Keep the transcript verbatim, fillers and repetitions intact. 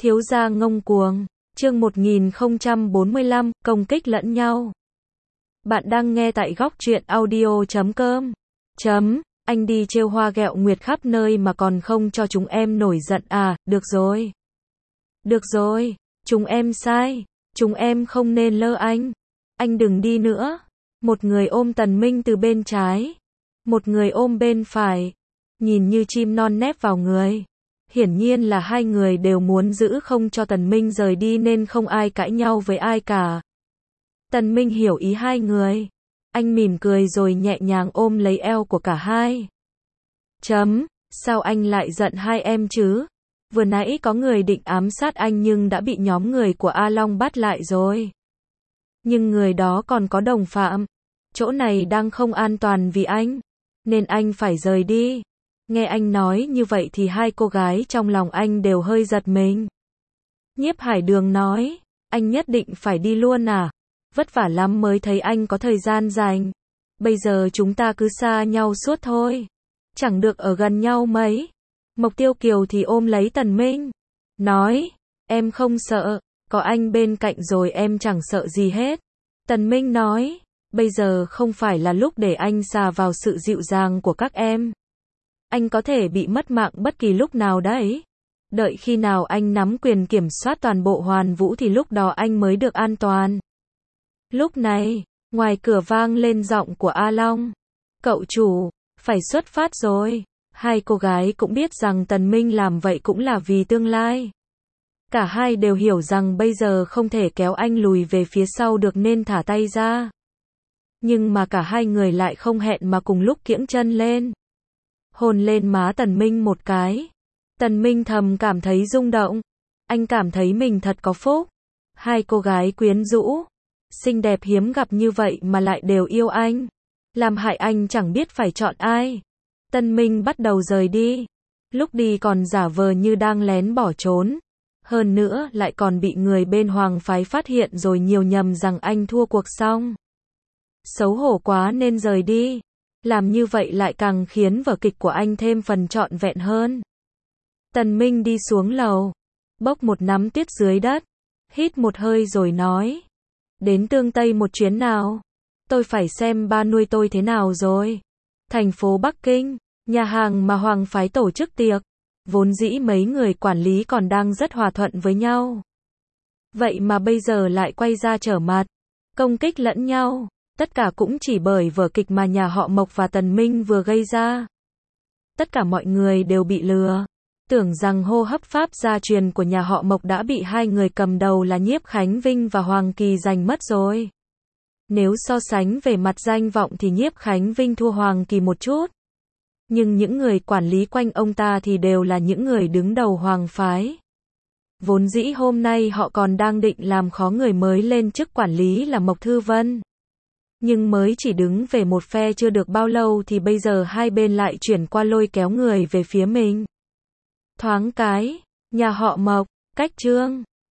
Thiếu gia ngông cuồng, chương một nghìn không trăm bốn mươi lăm, công kích lẫn nhau. Bạn đang nghe tại góc truyện audio chấm com. Chấm, anh đi trêu hoa ghẹo nguyệt khắp nơi mà còn không cho chúng em nổi giận à, được rồi. Được rồi, chúng em sai, chúng em không nên lơ anh. Anh đừng đi nữa. Một người ôm Tần Minh từ bên trái, một người ôm bên phải, nhìn như chim non nép vào người. Hiển nhiên là hai người đều muốn giữ không cho Tần Minh rời đi nên không ai cãi nhau với ai cả. Tần Minh hiểu ý hai người. Anh mỉm cười rồi nhẹ nhàng ôm lấy eo của cả hai. Chấm, sao anh lại giận hai em chứ? Vừa nãy có người định ám sát anh nhưng đã bị nhóm người của A Long bắt lại rồi. Nhưng người đó còn có đồng phạm. Chỗ này đang không an toàn vì anh, nên anh phải rời đi. Nghe anh nói như vậy thì hai cô gái trong lòng anh đều hơi giật mình. Nhiếp Hải Đường nói, anh nhất định phải đi luôn à? Vất vả lắm mới thấy anh có thời gian dành. Bây giờ chúng ta cứ xa nhau suốt thôi. Chẳng được ở gần nhau mấy. Mộc Tiêu Kiều thì ôm lấy Tần Minh. Nói, em không sợ, có anh bên cạnh rồi em chẳng sợ gì hết. Tần Minh nói, bây giờ không phải là lúc để anh xà vào sự dịu dàng của các em. Anh có thể bị mất mạng bất kỳ lúc nào đấy. Đợi khi nào anh nắm quyền kiểm soát toàn bộ Hoàn Vũ thì lúc đó anh mới được an toàn. Lúc này, ngoài cửa vang lên giọng của A Long. Cậu chủ, phải xuất phát rồi. Hai cô gái cũng biết rằng Tần Minh làm vậy cũng là vì tương lai. Cả hai đều hiểu rằng bây giờ không thể kéo anh lùi về phía sau được nên thả tay ra. Nhưng mà cả hai người lại không hẹn mà cùng lúc kiễng chân lên. Hôn lên má Tần Minh một cái. Tần Minh thầm cảm thấy rung động. Anh cảm thấy mình thật có phúc. Hai cô gái quyến rũ, xinh đẹp hiếm gặp như vậy mà lại đều yêu anh. Làm hại anh chẳng biết phải chọn ai. Tần Minh bắt đầu rời đi. Lúc đi còn giả vờ như đang lén bỏ trốn. Hơn nữa lại còn bị người bên Hoàng phái phát hiện rồi nhiều nhầm rằng anh thua cuộc xong. Xấu hổ quá nên rời đi. Làm như vậy lại càng khiến vở kịch của anh thêm phần trọn vẹn hơn. Tần Minh đi xuống lầu, bốc một nắm tuyết dưới đất, hít một hơi rồi nói. Đến Tương Tây một chuyến nào? Tôi phải xem ba nuôi tôi thế nào rồi. Thành phố Bắc Kinh, nhà hàng mà Hoàng phái tổ chức tiệc. Vốn dĩ mấy người quản lý còn đang rất hòa thuận với nhau. Vậy mà bây giờ lại quay ra trở mặt, công kích lẫn nhau. Tất cả cũng chỉ bởi vở kịch mà nhà họ Mộc và Tần Minh vừa gây ra. Tất cả mọi người đều bị lừa. Tưởng rằng hô hấp pháp gia truyền của nhà họ Mộc đã bị hai người cầm đầu là Nhiếp Khánh Vinh và Hoàng Kỳ giành mất rồi. Nếu so sánh về mặt danh vọng thì Nhiếp Khánh Vinh thua Hoàng Kỳ một chút. Nhưng những người quản lý quanh ông ta thì đều là những người đứng đầu Hoàng phái. Vốn dĩ hôm nay họ còn đang định làm khó người mới lên chức quản lý là Mộc Thư Vân. Nhưng mới chỉ đứng về một phe chưa được bao lâu thì bây giờ hai bên lại chuyển qua lôi kéo người về phía mình. Thoáng cái, nhà họ Mộc, cách Trương,